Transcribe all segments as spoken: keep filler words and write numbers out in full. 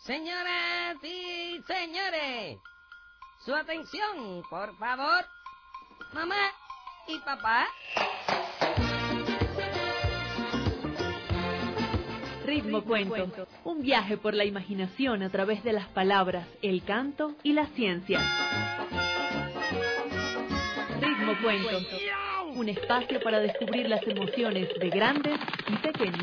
Señoras y señores, su atención, por favor. Mamá y papá. Ritmo Cuento, un viaje por la imaginación a través de las palabras, el canto y la ciencia. Ritmo Cuento, un espacio para descubrir las emociones de grandes y pequeños.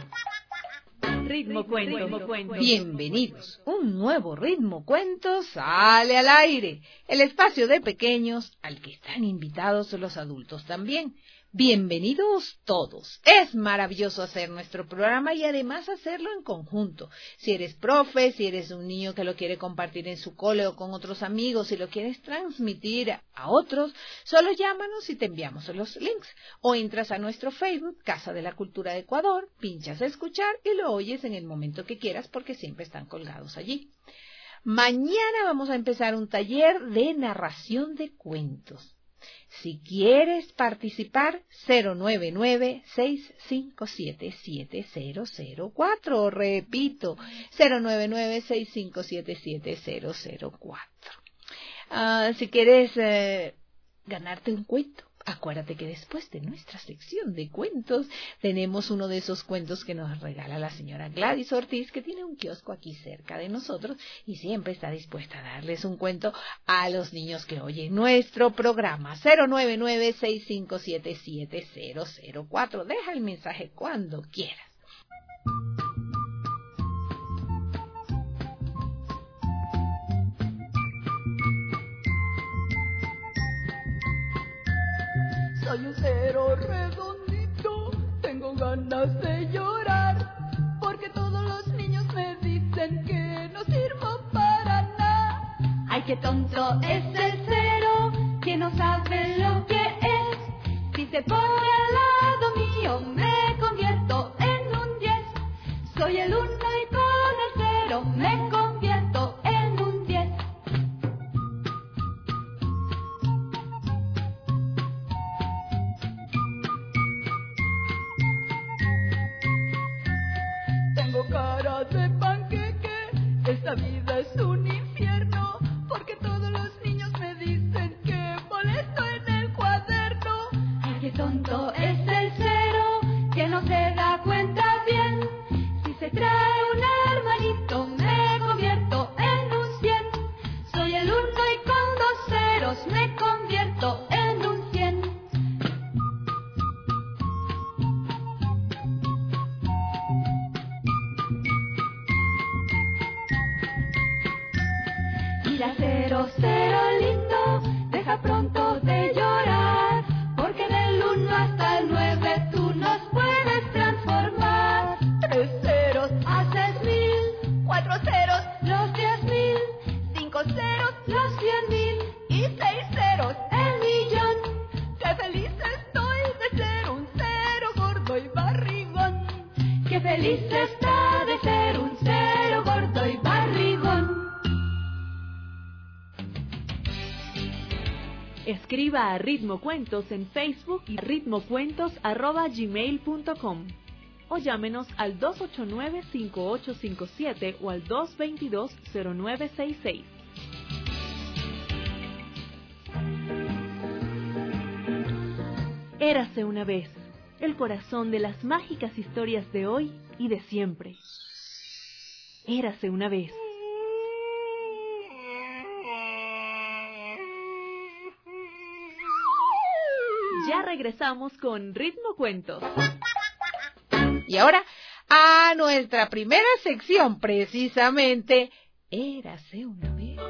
Ritmo Cuento. Bienvenidos. Un nuevo Ritmo Cuento sale al aire. El espacio de pequeños al que están invitados los adultos también. Bienvenidos todos. Es maravilloso hacer nuestro programa y además hacerlo en conjunto. Si eres profe, si eres un niño que lo quiere compartir en su cole o con otros amigos, si lo quieres transmitir a otros, solo llámanos y te enviamos los links. O entras a nuestro Facebook, Casa de la Cultura de Ecuador, pinchas a escuchar y lo oyes en el momento que quieras porque siempre están colgados allí. Mañana vamos a empezar un taller de narración de cuentos. Si quieres participar, cero nueve nueve, seis cinco siete, siete cero cero cuatro. Repito, cero nueve nueve, seis cinco siete, siete cero cero cuatro. Uh, si quieres eh, ganarte un cuento, acuérdate que después de nuestra sección de cuentos tenemos uno de esos cuentos que nos regala la señora Gladys Ortiz, que tiene un kiosco aquí cerca de nosotros y siempre está dispuesta a darles un cuento a los niños que oyen nuestro programa. Cero nueve nueve, seis cinco siete, siete cero cero cuatro. Deja el mensaje cuando quieras. Soy un cero redondito, tengo ganas de llorar, porque todos los niños me dicen que no sirvo para nada. Ay, qué tonto es el cero, que no sabe lo que es. Si se pone al lado mío, me convierto en un diez. Soy el uno y con el cero me convierto en un diez. Cara de panqueque, esta vida es un infierno, porque todos los niños me dicen que molesto en el cuaderno. Ay, qué tonto es el cero, que no se da cuenta bien. Si se trae un hermanito, me convierto en un cien. Soy el uno y con dos ceros me convierto en un cien. Mira, cero, cero lindo, deja pronto de llorar, porque del uno hasta el nueve tú nos puedes transformar. Tres ceros Haces mil, cuatro ceros los diez mil, cinco ceros los cien mil y seis ceros el millón. ¡Qué feliz estoy de ser un cero gordo y barrigón! Qué feliz está de ser un cero gordo y barrigón. Escriba a Ritmo Cuentos en Facebook y ritmocuentos arroba gmail punto com o llámenos al dos ocho nueve, cinco ocho cinco siete o al dos dos dos, cero nueve seis seis. Érase una vez, el corazón de las mágicas historias de hoy y de siempre. Érase una vez. Ya regresamos con Ritmo Cuentos. Y ahora a nuestra primera sección, precisamente, Érase una vez.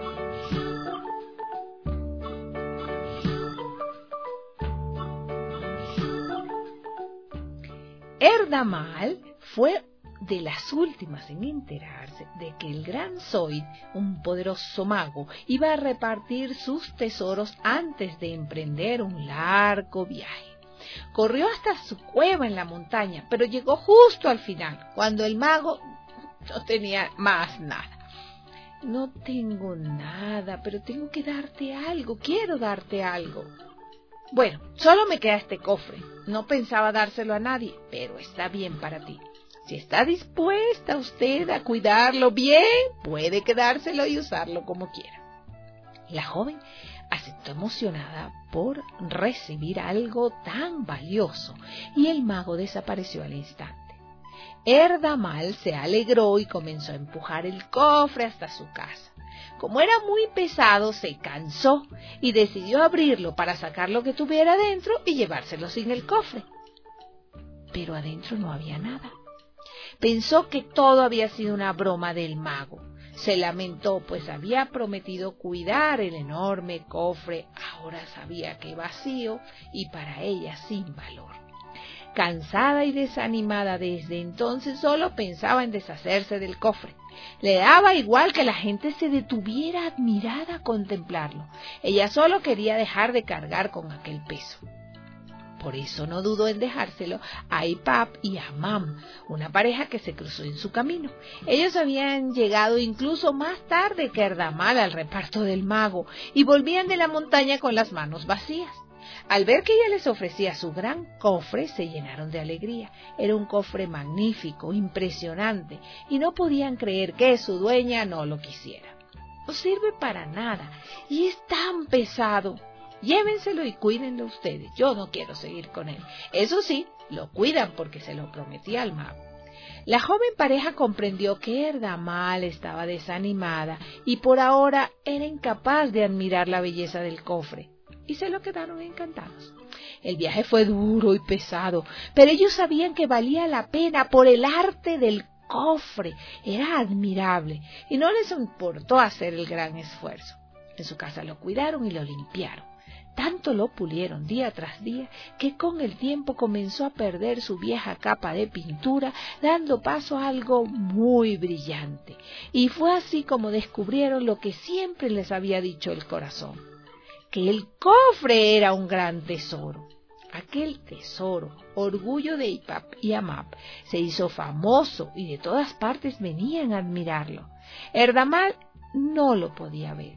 Erdamal fue de las últimas en enterarse de que el gran Zoid, un poderoso mago, iba a repartir sus tesoros antes de emprender un largo viaje. Corrió hasta su cueva en la montaña, pero llegó justo al final, cuando el mago no tenía más nada. No tengo nada, pero tengo que darte algo, quiero darte algo. Bueno, solo me queda este cofre. No pensaba dárselo a nadie, pero está bien para ti. Si está dispuesta usted a cuidarlo bien, puede quedárselo y usarlo como quiera. La joven aceptó emocionada por recibir algo tan valioso y el mago desapareció al instante. Erdamal se alegró y comenzó a empujar el cofre hasta su casa. Como era muy pesado, se cansó y decidió abrirlo para sacar lo que tuviera dentro y llevárselo sin el cofre. Pero adentro no había nada. Pensó que todo había sido una broma del mago. Se lamentó, pues había prometido cuidar el enorme cofre. Ahora sabía que vacío y para ella sin valor. Cansada y desanimada desde entonces, solo pensaba en deshacerse del cofre. Le daba igual que la gente se detuviera admirada a contemplarlo. Ella solo quería dejar de cargar con aquel peso. Por eso no dudó en dejárselo a Ipap y a Mam, una pareja que se cruzó en su camino. Ellos habían llegado incluso más tarde que Erdamal al reparto del mago y volvían de la montaña con las manos vacías. Al ver que ella les ofrecía su gran cofre, se llenaron de alegría. Era un cofre magnífico, impresionante, y no podían creer que su dueña no lo quisiera. No sirve para nada y es tan pesado. Llévenselo y cuídenlo ustedes. Yo no quiero seguir con él. Eso sí, lo cuidan porque se lo prometí al mago. La joven pareja comprendió que Erdamal estaba desanimada y por ahora era incapaz de admirar la belleza del cofre. Y se lo quedaron encantados. El viaje fue duro y pesado, pero ellos sabían que valía la pena por el arte del cofre. Era admirable y no les importó hacer el gran esfuerzo. En su casa lo cuidaron y lo limpiaron. Tanto lo pulieron día tras día que con el tiempo comenzó a perder su vieja capa de pintura, dando paso a algo muy brillante. Y fue así como descubrieron lo que siempre les había dicho el corazón, que el cofre era un gran tesoro. Aquel tesoro, orgullo de Ipap y Amap, se hizo famoso y de todas partes venían a admirarlo. Erdamal no lo podía ver.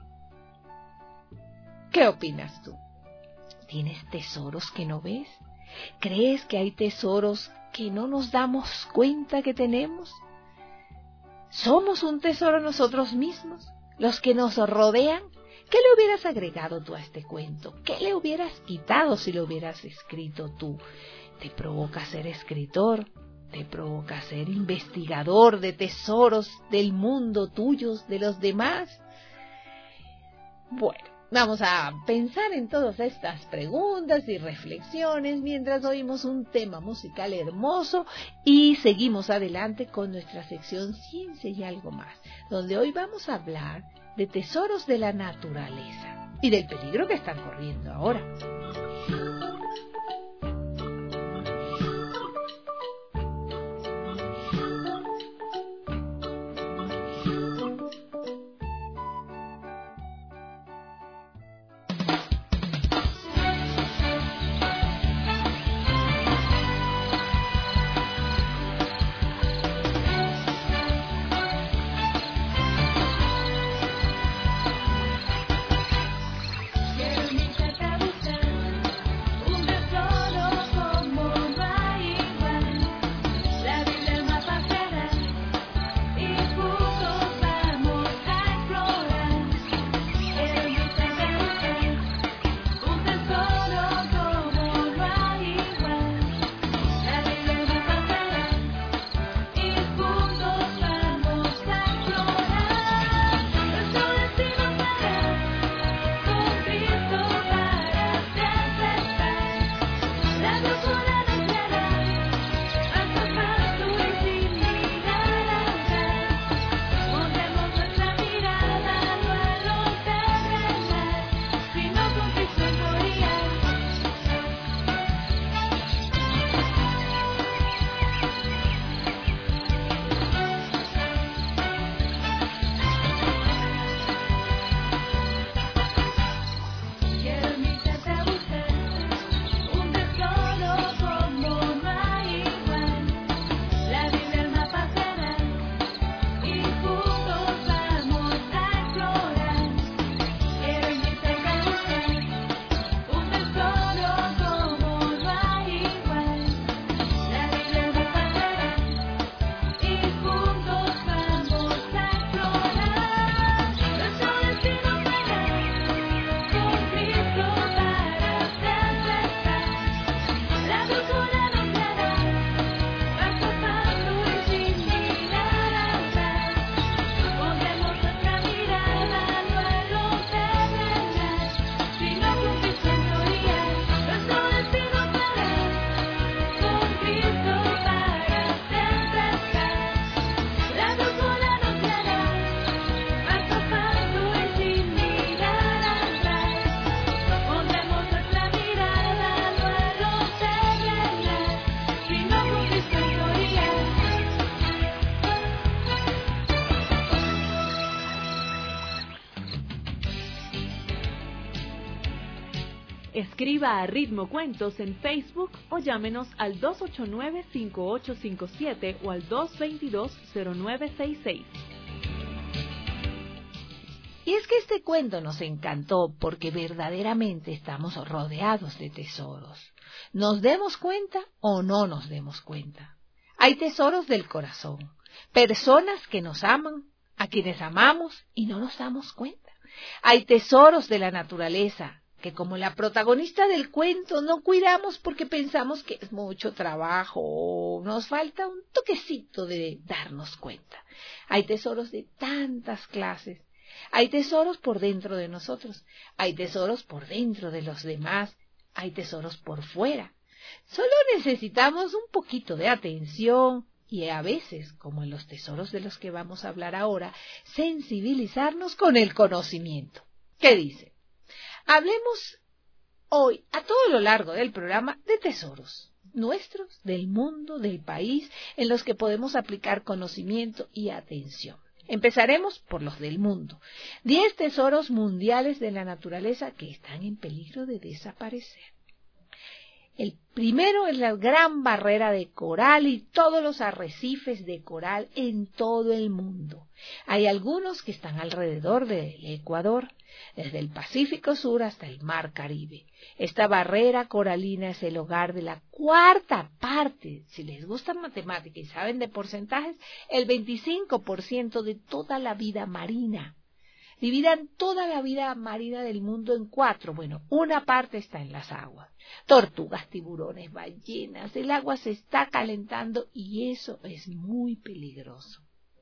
¿Qué opinas tú? ¿Tienes tesoros que no ves? ¿Crees que hay tesoros que no nos damos cuenta que tenemos? ¿Somos un tesoro nosotros mismos? ¿Los que nos rodean? ¿Qué le hubieras agregado tú a este cuento? ¿Qué le hubieras quitado si lo hubieras escrito tú? ¿Te provoca ser escritor? ¿Te provoca ser investigador de tesoros del mundo tuyos, de los demás? Bueno, vamos a pensar en todas estas preguntas y reflexiones mientras oímos un tema musical hermoso y seguimos adelante con nuestra sección Ciencia y algo más, donde hoy vamos a hablar de tesoros de la naturaleza y del peligro que están corriendo ahora. Quiero invitar a buscar Escriba a Ritmo Cuentos en Facebook o llámenos al dos ocho nueve, cinco ocho cinco siete o al dos dos dos, cero nueve seis seis. Y es que este cuento nos encantó porque verdaderamente estamos rodeados de tesoros. Nos demos cuenta o no nos demos cuenta. Hay tesoros del corazón, personas que nos aman, a quienes amamos y no nos damos cuenta. Hay tesoros de la naturaleza que, como la protagonista del cuento, no cuidamos porque pensamos que es mucho trabajo o nos falta un toquecito de darnos cuenta. Hay tesoros de tantas clases. Hay tesoros por dentro de nosotros, hay tesoros por dentro de los demás, hay tesoros por fuera. Solo necesitamos un poquito de atención y a veces, como en los tesoros de los que vamos a hablar ahora, sensibilizarnos con el conocimiento. ¿Qué dice? Hablemos hoy, a todo lo largo del programa, de tesoros nuestros, del mundo, del país, en los que podemos aplicar conocimiento y atención. Empezaremos por los del mundo. Diez tesoros mundiales de la naturaleza que están en peligro de desaparecer. El primero es la gran barrera de coral y todos los arrecifes de coral en todo el mundo. Hay algunos que están alrededor del Ecuador, desde el Pacífico Sur hasta el Mar Caribe. Esta barrera coralina es el hogar de la cuarta parte, si les gusta matemática y saben de porcentajes, el veinticinco por ciento de toda la vida marina. Dividan toda la vida marina del mundo en cuatro. Bueno, una parte está en las aguas. Tortugas, tiburones, ballenas. El agua se está calentando y eso es muy peligroso.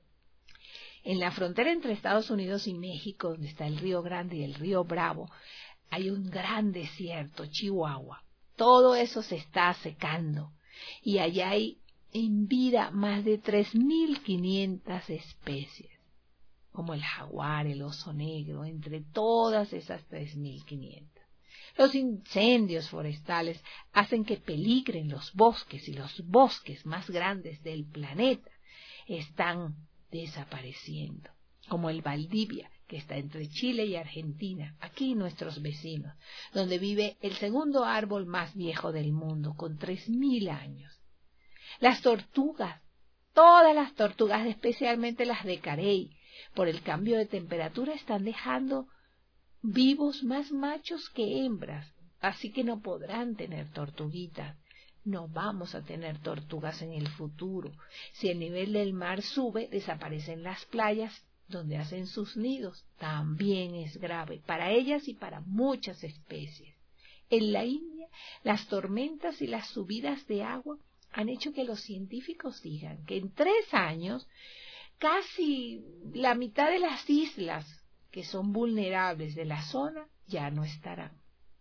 En la frontera entre Estados Unidos y México, donde está el Río Grande y el Río Bravo, hay un gran desierto, Chihuahua. Todo eso se está secando y allá hay en vida más de tres mil quinientas especies, como el jaguar, el oso negro, entre todas esas tres mil quinientas. Los incendios forestales hacen que peligren los bosques y los bosques más grandes del planeta están desapareciendo, como el Valdivia, que está entre Chile y Argentina, aquí nuestros vecinos, donde vive el segundo árbol más viejo del mundo, con tres mil años. Las tortugas, todas las tortugas, especialmente las de Carey, por el cambio de temperatura están dejando vivos más machos que hembras, así que no podrán tener tortuguitas. No vamos a tener tortugas en el futuro. Si el nivel del mar sube, desaparecen las playas donde hacen sus nidos. También es grave para ellas y para muchas especies. En la India, las tormentas y las subidas de agua han hecho que los científicos digan que en tres años casi la mitad de las islas que son vulnerables de la zona ya no estarán.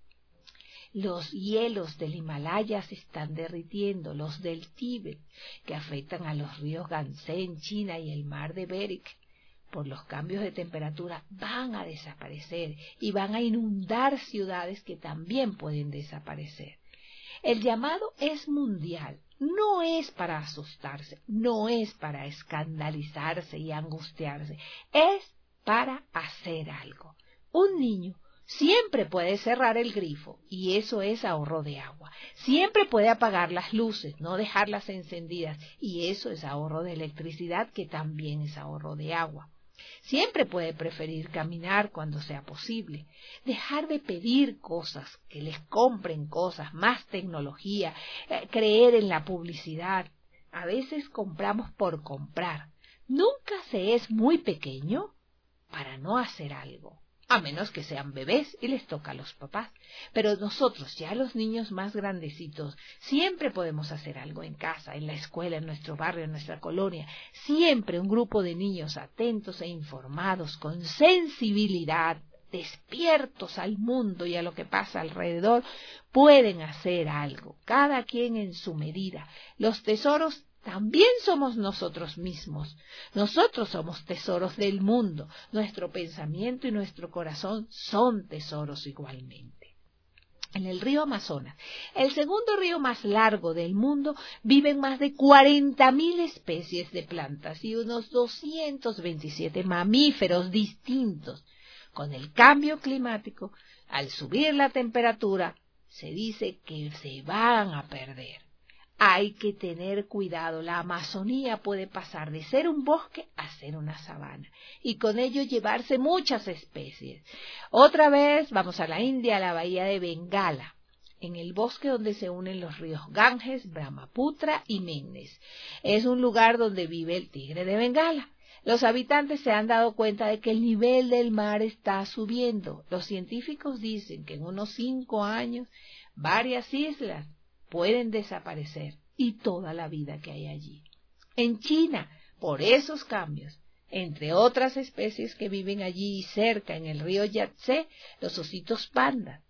Los hielos del Himalaya se están derritiendo, los del Tíbet, que afectan a los ríos Ganse en China y el mar de Bering, por los cambios de temperatura, van a desaparecer y van a inundar ciudades que también pueden desaparecer. El llamado es mundial, no es para asustarse, no es para escandalizarse y angustiarse, es para hacer algo. Un niño siempre puede cerrar el grifo y eso es ahorro de agua. Siempre puede apagar las luces, no dejarlas encendidas y eso es ahorro de electricidad, que también es ahorro de agua. Siempre puede preferir caminar cuando sea posible, dejar de pedir cosas, que les compren cosas, más tecnología, eh, creer en la publicidad. A veces compramos por comprar. Nunca se es muy pequeño para no hacer algo, a menos que sean bebés y les toca a los papás. Pero nosotros, ya los niños más grandecitos, siempre podemos hacer algo en casa, en la escuela, en nuestro barrio, en nuestra colonia. Siempre un grupo de niños atentos e informados, con sensibilidad, despiertos al mundo y a lo que pasa alrededor, pueden hacer algo, cada quien en su medida. Los tesoros también somos nosotros mismos. Nosotros somos tesoros del mundo. Nuestro pensamiento y nuestro corazón son tesoros igualmente. En el río Amazonas, el segundo río más largo del mundo, viven más de cuarenta mil especies de plantas y unos doscientos veintisiete mamíferos distintos. Con el cambio climático, al subir la temperatura, se dice que se van a perder. Hay que tener cuidado. La Amazonía puede pasar de ser un bosque a ser una sabana y con ello llevarse muchas especies. Otra vez vamos a la India, a la bahía de Bengala, en el bosque donde se unen los ríos Ganges, Brahmaputra y Meghna. Es un lugar donde vive el tigre de Bengala. Los habitantes se han dado cuenta de que el nivel del mar está subiendo. Los científicos dicen que en unos cinco años varias islas pueden desaparecer y toda la vida que hay allí. En China, por esos cambios, entre otras especies que viven allí cerca en el río Yangtze, los ositos panda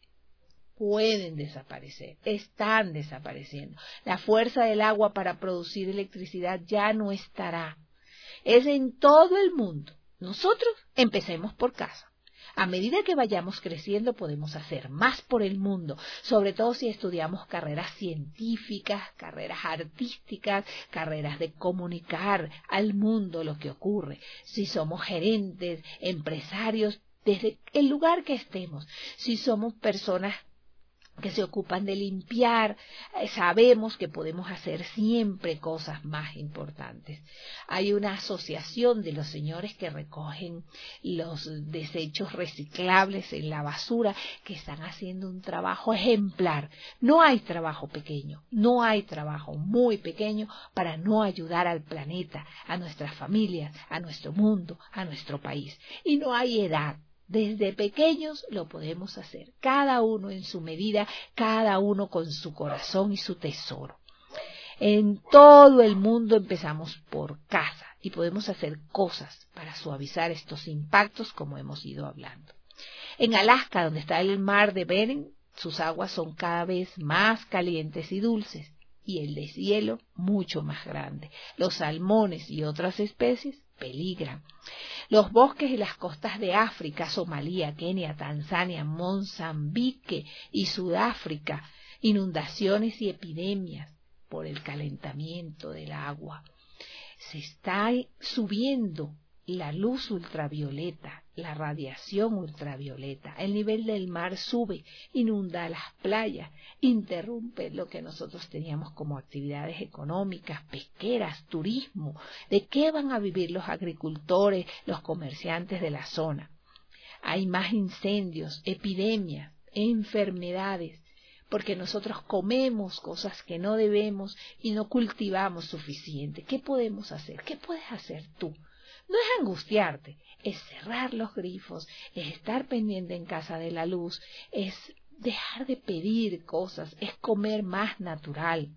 pueden desaparecer, están desapareciendo. La fuerza del agua para producir electricidad ya no estará. Es en todo el mundo. Nosotros empecemos por casa. A medida que vayamos creciendo podemos hacer más por el mundo, sobre todo si estudiamos carreras científicas, carreras artísticas, carreras de comunicar al mundo lo que ocurre. Si somos gerentes, empresarios, desde el lugar que estemos, si somos personas que se ocupan de limpiar, sabemos que podemos hacer siempre cosas más importantes. Hay una asociación de los señores que recogen los desechos reciclables en la basura que están haciendo un trabajo ejemplar. No hay trabajo pequeño, no hay trabajo muy pequeño para no ayudar al planeta, a nuestras familias, a nuestro mundo, a nuestro país. Y no hay edad. Desde pequeños lo podemos hacer, cada uno en su medida, cada uno con su corazón y su tesoro. En todo el mundo empezamos por casa y podemos hacer cosas para suavizar estos impactos como hemos ido hablando. En Alaska, donde está el mar de Bering, sus aguas son cada vez más calientes y dulces y el deshielo mucho más grande. Los salmones y otras especies peligran. Los bosques y las costas de África, Somalia, Kenia, Tanzania, Mozambique y Sudáfrica, inundaciones y epidemias por el calentamiento del agua. Se está subiendo la luz ultravioleta, la radiación ultravioleta. El nivel del mar sube, inunda las playas, interrumpe lo que nosotros teníamos como actividades económicas, pesqueras, turismo. ¿De qué van a vivir los agricultores, los comerciantes de la zona? Hay más incendios, epidemias, enfermedades, porque nosotros comemos cosas que no debemos y no cultivamos suficiente. ¿Qué podemos hacer? ¿Qué puedes hacer tú? No es angustiarte, es cerrar los grifos, es estar pendiente en casa de la luz, es dejar de pedir cosas, es comer más natural.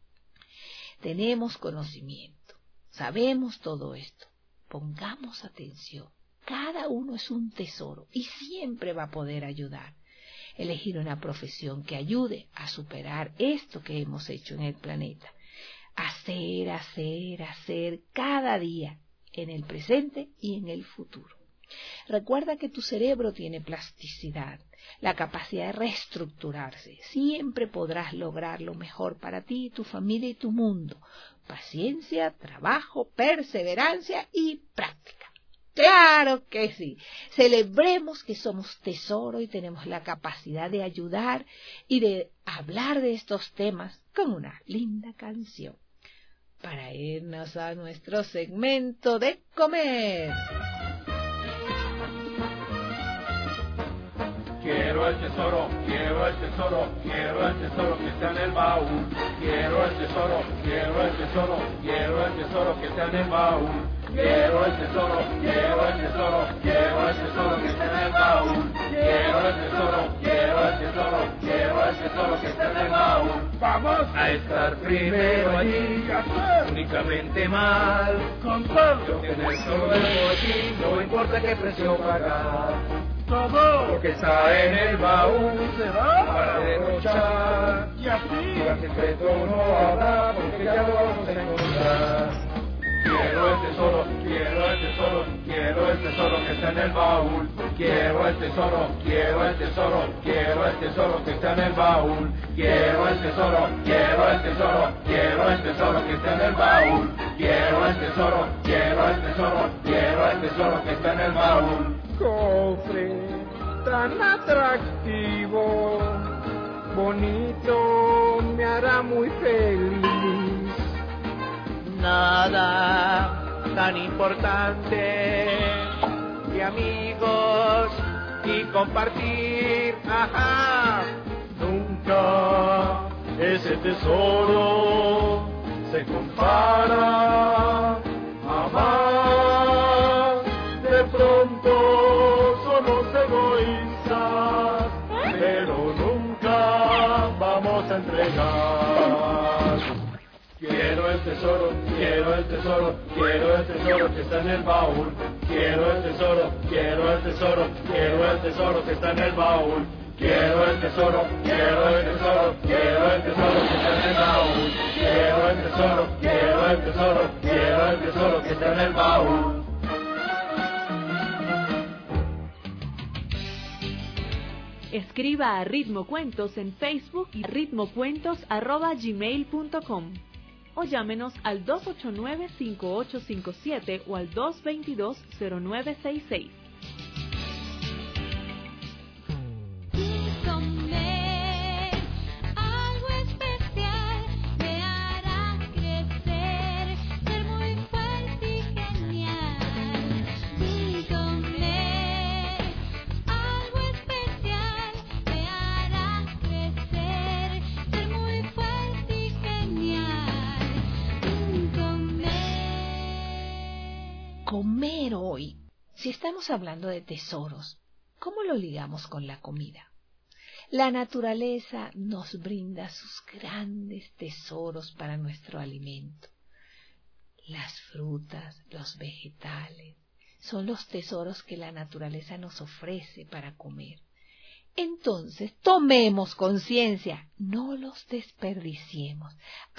Tenemos conocimiento, sabemos todo esto, pongamos atención. Cada uno es un tesoro y siempre va a poder ayudar. Elegir una profesión que ayude a superar esto que hemos hecho en el planeta. Hacer, hacer, hacer cada día, en el presente y en el futuro. Recuerda que tu cerebro tiene plasticidad, la capacidad de reestructurarse. Siempre podrás lograr lo mejor para ti, tu familia y tu mundo. Paciencia, trabajo, perseverancia y práctica. ¡Claro que sí! Celebremos que somos tesoro y tenemos la capacidad de ayudar y de hablar de estos temas con una linda canción. Para irnos a nuestro segmento de comer. Quiero el tesoro, quiero el tesoro, quiero el tesoro que está en el baúl. Quiero el tesoro, quiero el tesoro, quiero el tesoro que está en el baúl. Quiero el tesoro, quiero el tesoro, quiero el tesoro que está en el baúl. Quiero el tesoro, quiero el tesoro, quiero el tesoro que está en el baúl. Vamos a estar primero allí, únicamente mal, con todo, tener solo el botín, no importa qué precio pagar. Todo lo que está en el baúl se va para derrochar, y así el secreto no habrá porque ya lo vamos a encontrar. Quiero el tesoro, quiero el tesoro, quiero el tesoro que está en el baúl. Quiero el tesoro, quiero el tesoro, quiero el tesoro que está en el baúl. Quiero el tesoro, quiero el tesoro, quiero el tesoro que está en el baúl. Quiero el tesoro, quiero el tesoro, quiero quiero el tesoro que está en el baúl. Cofre tan atractivo, bonito, me hará muy feliz. Nada tan importante que amigos y compartir, ajá. Nunca ese tesoro se compara a más. De pronto somos egoístas, pero nunca vamos a entregar. Quiero el tesoro, quiero el tesoro, quiero el tesoro que está en el baúl. Quiero el tesoro, quiero el tesoro, quiero el tesoro que está en el baúl. Quiero el tesoro, quiero el tesoro, quiero el tesoro que está en el baúl. Quiero el tesoro, quiero el tesoro, quiero el tesoro que está en el baúl. Escriba a Ritmo Cuentos en Facebook y ritmocuentos arroba gmail punto com o llámenos al dos ocho nueve, cinco ocho cinco siete o al dos dos dos, cero nueve seis seis. Comer algo especial me hará crecer, ser muy fuerte y genial. Y comer algo especial me hará crecer, ser muy fuerte y genial. Y comer. Comer hoy. Si estamos hablando de tesoros, ¿cómo lo ligamos con la comida? La naturaleza nos brinda sus grandes tesoros para nuestro alimento. Las frutas, los vegetales, son los tesoros que la naturaleza nos ofrece para comer. Entonces, tomemos conciencia, no los desperdiciemos,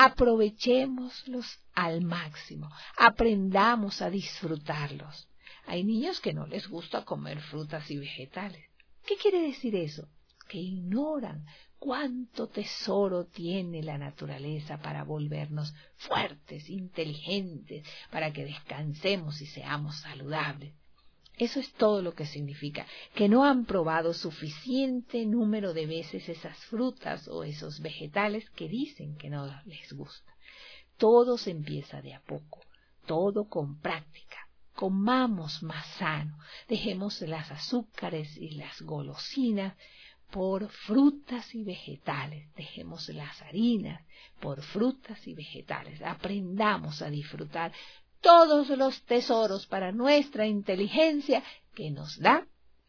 aprovechémoslos al máximo, aprendamos a disfrutarlos. Hay niños que no les gusta comer frutas y vegetales. ¿Qué quiere decir eso? Que ignoran cuánto tesoro tiene la naturaleza para volvernos fuertes, inteligentes, para que descansemos y seamos saludables. Eso es todo lo que significa, que no han probado suficiente número de veces esas frutas o esos vegetales que dicen que no les gusta. Todo se empieza de a poco, todo con práctica. Comamos más sano, dejemos las azúcares y las golosinas por frutas y vegetales, dejemos las harinas por frutas y vegetales, aprendamos a disfrutar todos los tesoros para nuestra inteligencia que nos da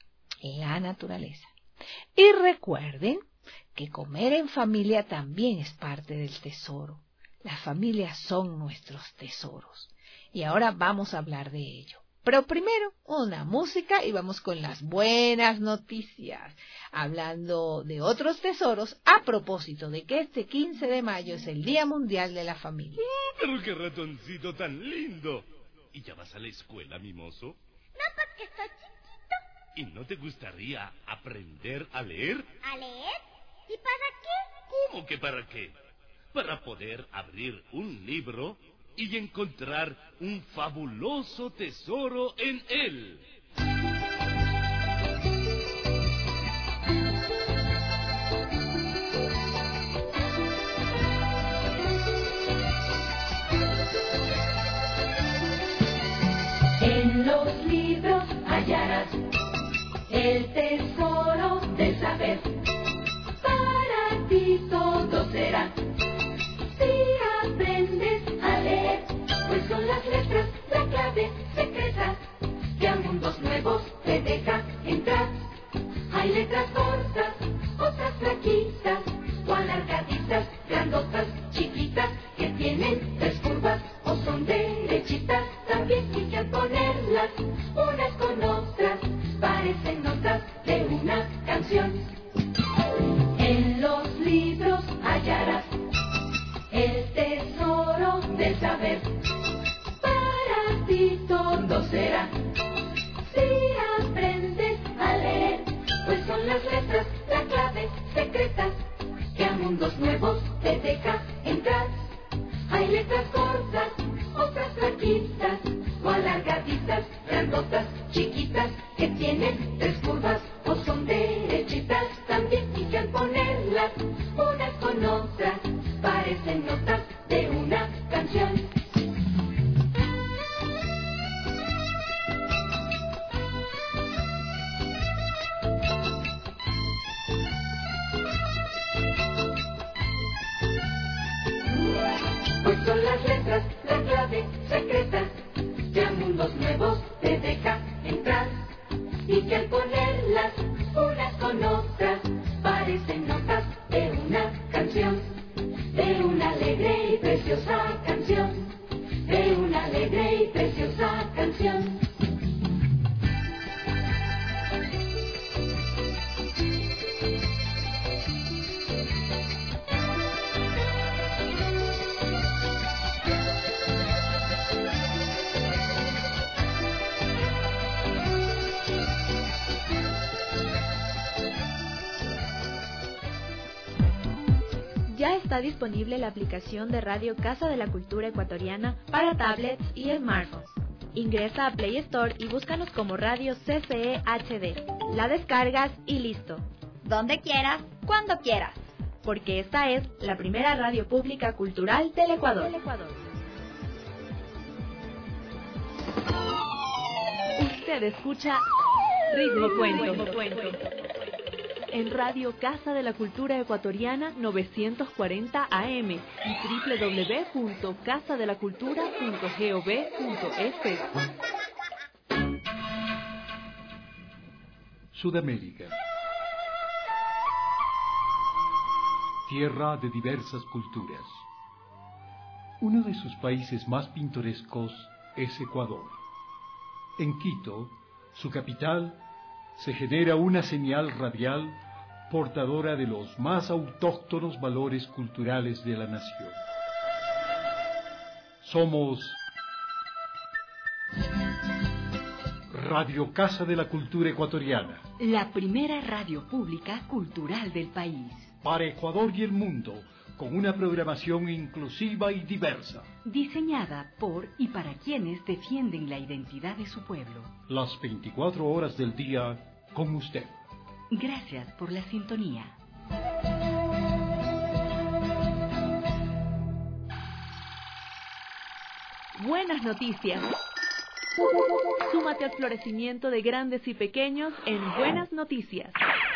la naturaleza. Y recuerden que comer en familia también es parte del tesoro. Las familias son nuestros tesoros. Y ahora vamos a hablar de ello. Pero primero, una música y vamos con las buenas noticias. Hablando de otros tesoros, a propósito de que este quince de mayo es el Día Mundial de la Familia. Uh, pero qué ratoncito tan lindo. ¿Y ya vas a la escuela, mimoso? No, porque estoy chiquito. ¿Y no te gustaría aprender a leer? ¿A leer? ¿Y para qué? ¿Cómo que para qué? Para poder abrir un libro y encontrar un fabuloso tesoro en él. En los libros hallarás el tesoro del saber. Para ti todo será si aprendes a leer, pues son las letras la clave secreta que a mundos nuevos te deja entrar. Hay letras cortas, otras flaquitas o alargaditas, grandotas, chiquitas, que tienen tres curvas o son derechitas. También si que al ponerlas unas con otras parecen notas de una canción. En los libros hallarás el tesoro del saber. Para ti todo será si aprendes a leer, pues son las letras la clave secreta que a mundos nuevos te deja entrar. Hay letras cortas, otras flaquitas o alargaditas, grandotas, chiquitas, que tienen tres curvas o son derechitas, también y que al ponerlas unas con otras parecen notas de una canción. Pues son las letras la clave secreta que a mundos nuevos te deja entrar, y que al ponerlas unas con otras parecen notas de una canción, de una alegre y preciosa canción, de una alegre y preciosa canción. Ya está disponible la aplicación de Radio Casa de la Cultura Ecuatoriana para tablets y smartphones. Ingresa a Play Store y búscanos como Radio C C E H D. La descargas y listo. Donde quieras, cuando quieras. Porque esta es la primera radio pública cultural del Ecuador. Usted escucha Ritmo Cuento. En Radio Casa de la Cultura Ecuatoriana novecientos cuarenta A M y doble u doble u doble u punto casa de la cultura punto gov punto es. Sudamérica. Tierra de diversas culturas. Uno de sus países más pintorescos es Ecuador. En Quito, su capital, se genera una señal radial portadora de los más autóctonos valores culturales de la nación. Somos Radio Casa de la Cultura Ecuatoriana, la primera radio pública cultural del país. Para Ecuador y el mundo, con una programación inclusiva y diversa. Diseñada por y para quienes defienden la identidad de su pueblo. Las veinticuatro horas del día con usted. Gracias por la sintonía. Buenas noticias. Súmate al florecimiento de grandes y pequeños en Buenas Noticias.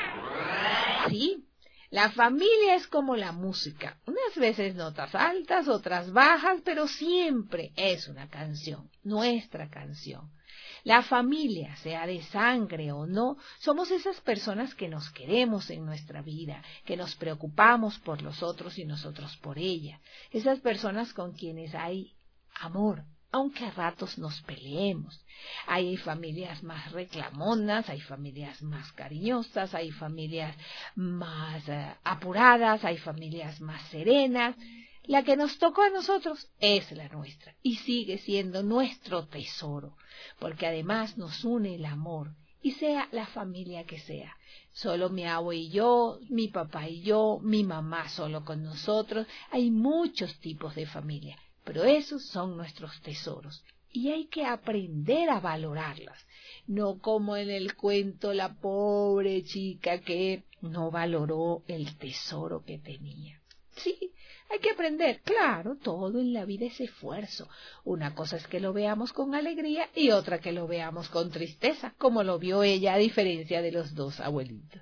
Sí. La familia es como la música, unas veces notas altas, otras bajas, pero siempre es una canción, nuestra canción. La familia, sea de sangre o no, somos esas personas que nos queremos en nuestra vida, que nos preocupamos por los otros y nosotros por ella, esas personas con quienes hay amor, aunque a ratos nos peleemos. Hay familias más reclamonas, hay familias más cariñosas, hay familias más uh, apuradas, hay familias más serenas. La que nos tocó a nosotros es la nuestra y sigue siendo nuestro tesoro, porque además nos une el amor, y sea la familia que sea. Solo mi abuelo y yo, mi papá y yo, mi mamá solo con nosotros. Hay muchos tipos de familia, pero esos son nuestros tesoros y hay que aprender a valorarlas, no como en el cuento la pobre chica que no valoró el tesoro que tenía. Sí, hay que aprender, claro, todo en la vida es esfuerzo. Una cosa es que lo veamos con alegría y otra que lo veamos con tristeza, como lo vio ella a diferencia de los dos abuelitos.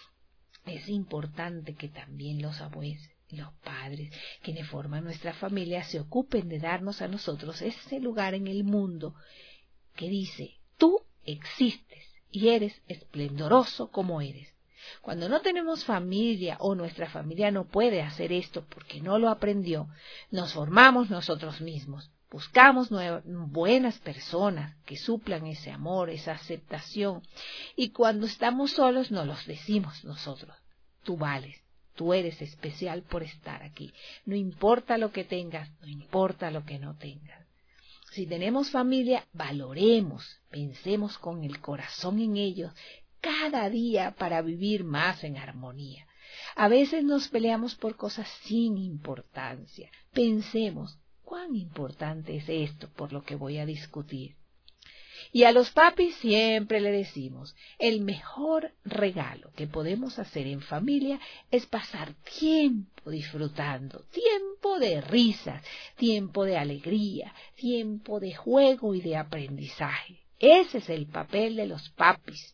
Es importante que también los abuelos, los padres, quienes forman nuestra familia, se ocupen de darnos a nosotros ese lugar en el mundo que dice, tú existes y eres esplendoroso como eres. Cuando no tenemos familia o nuestra familia no puede hacer esto porque no lo aprendió, nos formamos nosotros mismos. Buscamos nuevas, buenas personas que suplan ese amor, esa aceptación. Y cuando estamos solos nos los decimos nosotros. Tú vales, tú eres especial por estar aquí. No importa lo que tengas, no importa lo que no tengas. Si tenemos familia, valoremos, pensemos con el corazón en ellos cada día para vivir más en armonía. A veces nos peleamos por cosas sin importancia. Pensemos, ¿cuán importante es esto por lo que voy a discutir? Y a los papis siempre le decimos, el mejor regalo que podemos hacer en familia es pasar tiempo disfrutando, tiempo de risas, tiempo de alegría, tiempo de juego y de aprendizaje. Ese es el papel de los papis.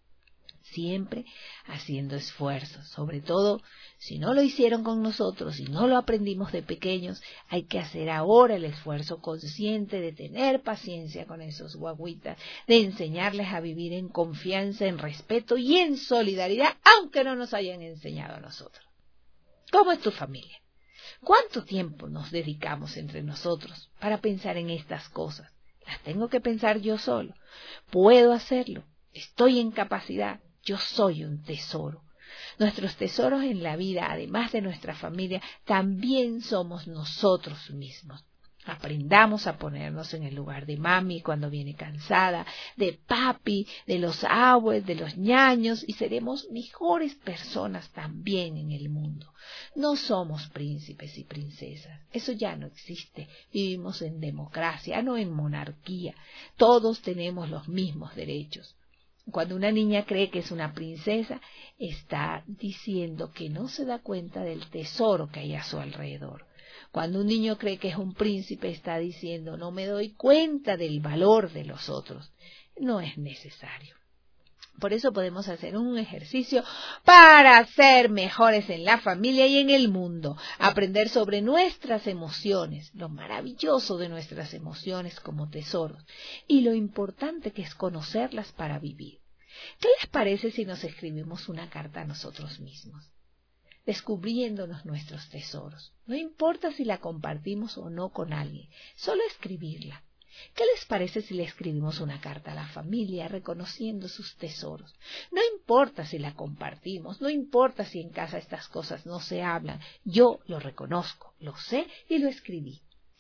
Siempre haciendo esfuerzos, sobre todo si no lo hicieron con nosotros, si no lo aprendimos de pequeños, hay que hacer ahora el esfuerzo consciente de tener paciencia con esos guaguitas, de enseñarles a vivir en confianza, en respeto y en solidaridad, aunque no nos hayan enseñado a nosotros. ¿Cómo es tu familia? ¿Cuánto tiempo nos dedicamos entre nosotros para pensar en estas cosas? ¿Las tengo que pensar yo solo? ¿Puedo hacerlo? ¿Estoy en capacidad? Yo soy un tesoro. Nuestros tesoros en la vida, además de nuestra familia, también somos nosotros mismos. Aprendamos a ponernos en el lugar de mami cuando viene cansada, de papi, de los abuelos, de los ñaños, y seremos mejores personas también en el mundo. No somos príncipes y princesas, eso ya no existe. Vivimos en democracia, no en monarquía. Todos tenemos los mismos derechos. Cuando una niña cree que es una princesa, está diciendo que no se da cuenta del tesoro que hay a su alrededor. Cuando un niño cree que es un príncipe, está diciendo, no me doy cuenta del valor de los otros. No es necesario. Por eso podemos hacer un ejercicio para ser mejores en la familia y en el mundo. Aprender sobre nuestras emociones, lo maravilloso de nuestras emociones como tesoros y lo importante que es conocerlas para vivir. ¿Qué les parece si nos escribimos una carta a nosotros mismos? Descubriéndonos nuestros tesoros. No importa si la compartimos o no con alguien, solo escribirla. ¿Qué les parece si le escribimos una carta a la familia reconociendo sus tesoros? No importa si la compartimos, no importa si en casa estas cosas no se hablan, yo lo reconozco, lo sé y lo escribí.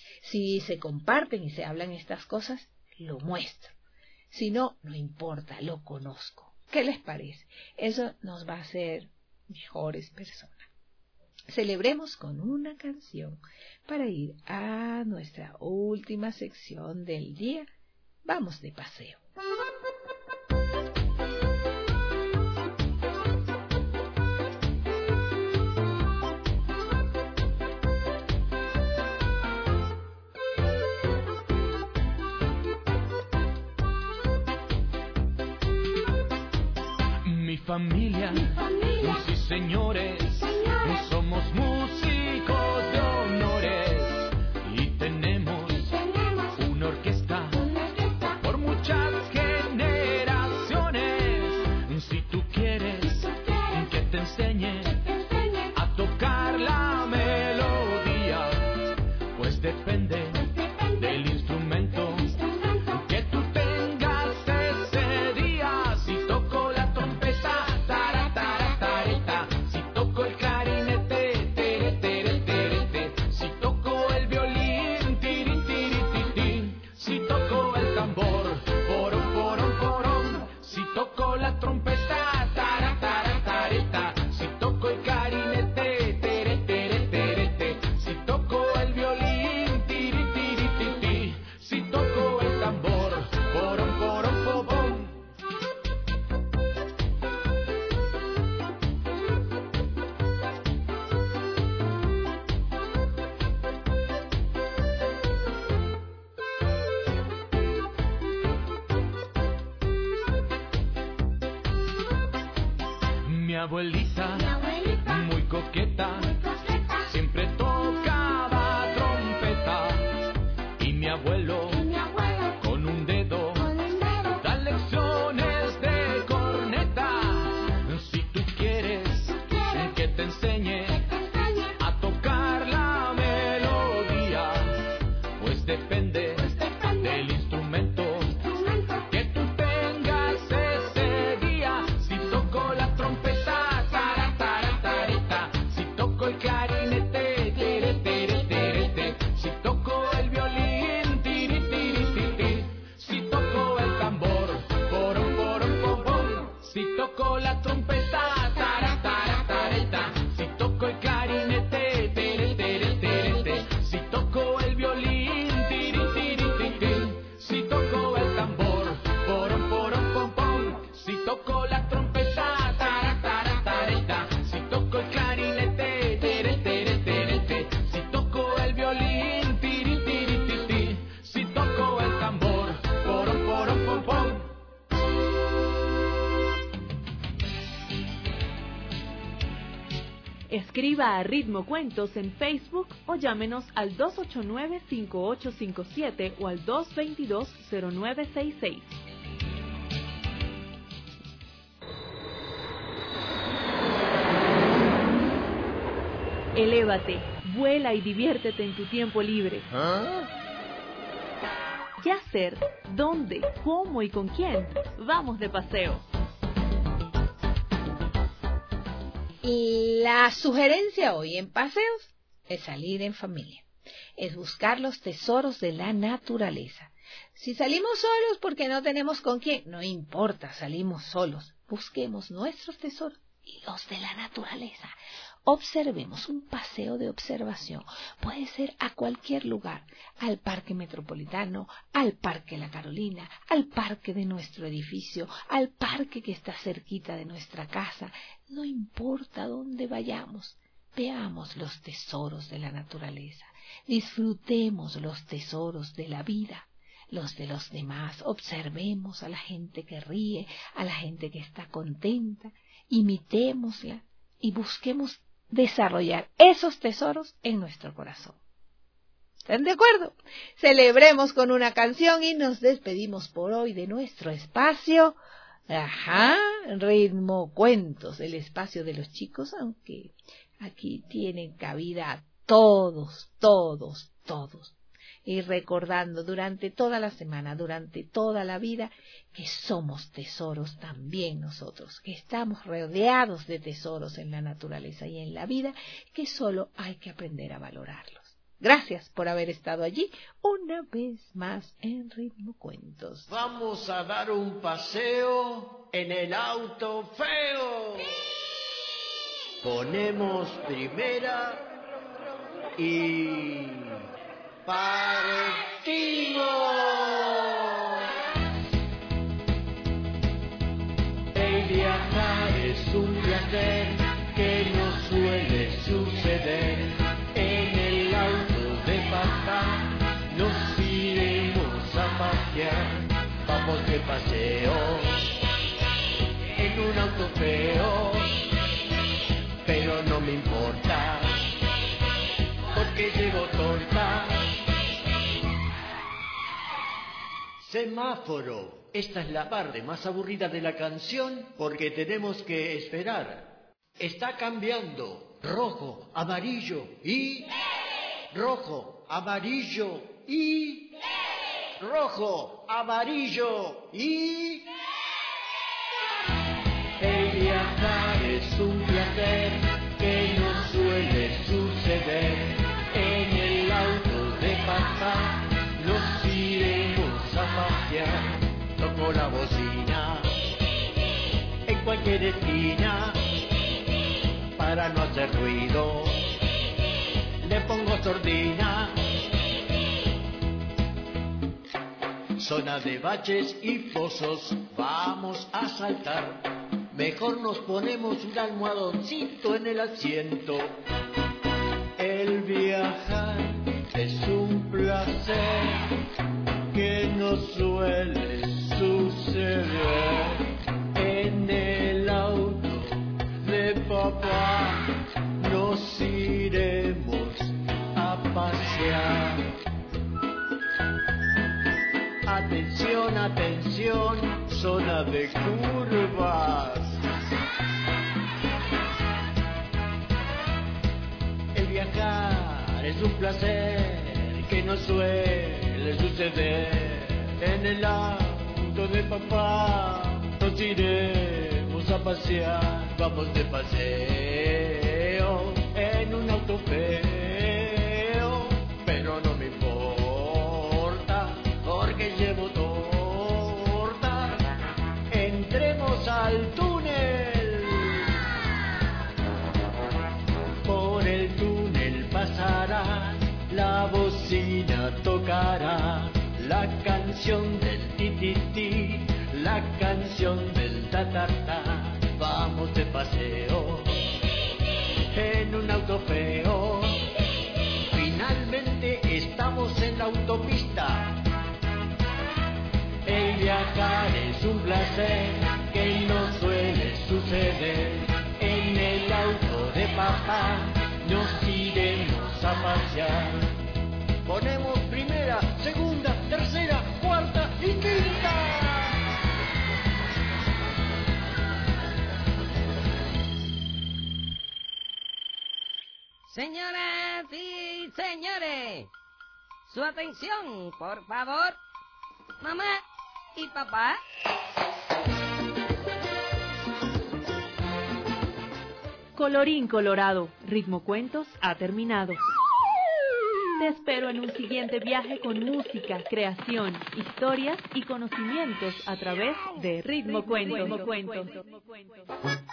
Si se comparten y se hablan estas cosas, lo muestro. Si no, no importa, lo conozco. ¿Qué les parece? Eso nos va a hacer mejores personas. Celebremos con una canción para ir a nuestra última sección del día. Vamos de paseo. Mi familia, Mi familia. Sí señores, señores, somos músicos de honores y tenemos, y tenemos una, orquesta, una orquesta por muchas generaciones. Si tú quieres, si tú quieres que te enseñe, que te enseñe a tocar la melodía, pues depende, pues depende del instrumento. Mi abuelita, Mi abuelita muy, coqueta, muy coqueta, siempre tocaba trompeta. Y mi abuelo, y mi abuelo con un dedo, con un dedo da lecciones de corneta. Si tú quieres, si quieres que te enseñe, que te enseñe a tocar la melodía, pues depende, pues depende del instrumento. Toco la trompeta, tara, tara, tareta. Si toco el clarinete, tere, tere, tere. Si toco el violín, tiri, tiri, tiri. Si toco el tambor, toco la trompeta, tara, tara, tareta. Si toco el clarinete, tere, tere, terete. Si toco el violín, tiri, tiri, titi. Si toco el tambor, porom, porom, pom, pom. Escriba a Ritmo Cuentos en Facebook o llámenos al dos ocho nueve, cinco ocho cinco siete o al dos dos dos, cero nueve seis seis. Elévate, vuela y diviértete en tu tiempo libre. ¿Ah? ¿Qué hacer? ¿Dónde? ¿Cómo y con quién? Vamos de paseo. La sugerencia hoy en paseos es salir en familia, es buscar los tesoros de la naturaleza. Si salimos solos porque no tenemos con quién, no importa, salimos solos. Busquemos nuestros tesoros y los de la naturaleza. Observemos un paseo de observación. Puede ser a cualquier lugar, al Parque Metropolitano, al Parque La Carolina, al parque de nuestro edificio, al parque que está cerquita de nuestra casa. No importa dónde vayamos, veamos los tesoros de la naturaleza. Disfrutemos los tesoros de la vida, los de los demás. Observemos a la gente que ríe, a la gente que está contenta. Imitémosla y busquemos desarrollar esos tesoros en nuestro corazón. ¿Están de acuerdo? Celebremos con una canción y nos despedimos por hoy de nuestro espacio. Ajá, Ritmo Cuentos, el espacio de los chicos, aunque aquí tienen cabida todos, todos, todos. Y recordando durante toda la semana, durante toda la vida, que somos tesoros también nosotros, que estamos rodeados de tesoros en la naturaleza y en la vida, que solo hay que aprender a valorarlos. Gracias por haber estado allí una vez más en Ritmo Cuentos. Vamos a dar un paseo en el auto feo. Ponemos primera y partimos. El viajar es un placer que no suele suceder. En el auto de papá nos iremos a pasear. Vamos de paseo en un auto feo, pero no me importa porque llevo torta. Semáforo. Esta es la parte más aburrida de la canción porque tenemos que esperar. Está cambiando. Rojo, amarillo y... Rojo, amarillo y... Rojo, amarillo y... El viajar es un placer que no suele suceder. En el auto de papá nos iremos a pasear. Toco la bocina en cualquier esquina para no hacer ruido. Le pongo sordina. Zona de baches y pozos vamos a saltar. Mejor nos ponemos un almohadoncito en el asiento. El viajar es un placer que no suele suceder. En el auto de papá nos iremos a pasear. Atención, atención, zona de curvas. El viajar es un placer que no suele suceder. En el auto de papá nos iremos a pasear. Vamos de paseo en un auto feo, pero no me importa porque llevo torta. Entremos al túnel. Por el túnel pasará, la bocina tocará la canción del ti ti ti, la canción del ta ta ta. Vamos de paseo en un auto feo. Finalmente estamos en la autopista. El viajar es un placer que no suele suceder. En el auto de papá nos iremos a pasear. Ponemos primera, segunda, tercera, cuarta y quinta. Señoras y señores, su atención, por favor. Mamá y papá. Colorín colorado, Ritmo Cuentos ha terminado. Te espero en un siguiente viaje con música, creación, historias y conocimientos a través de Ritmo Cuentos.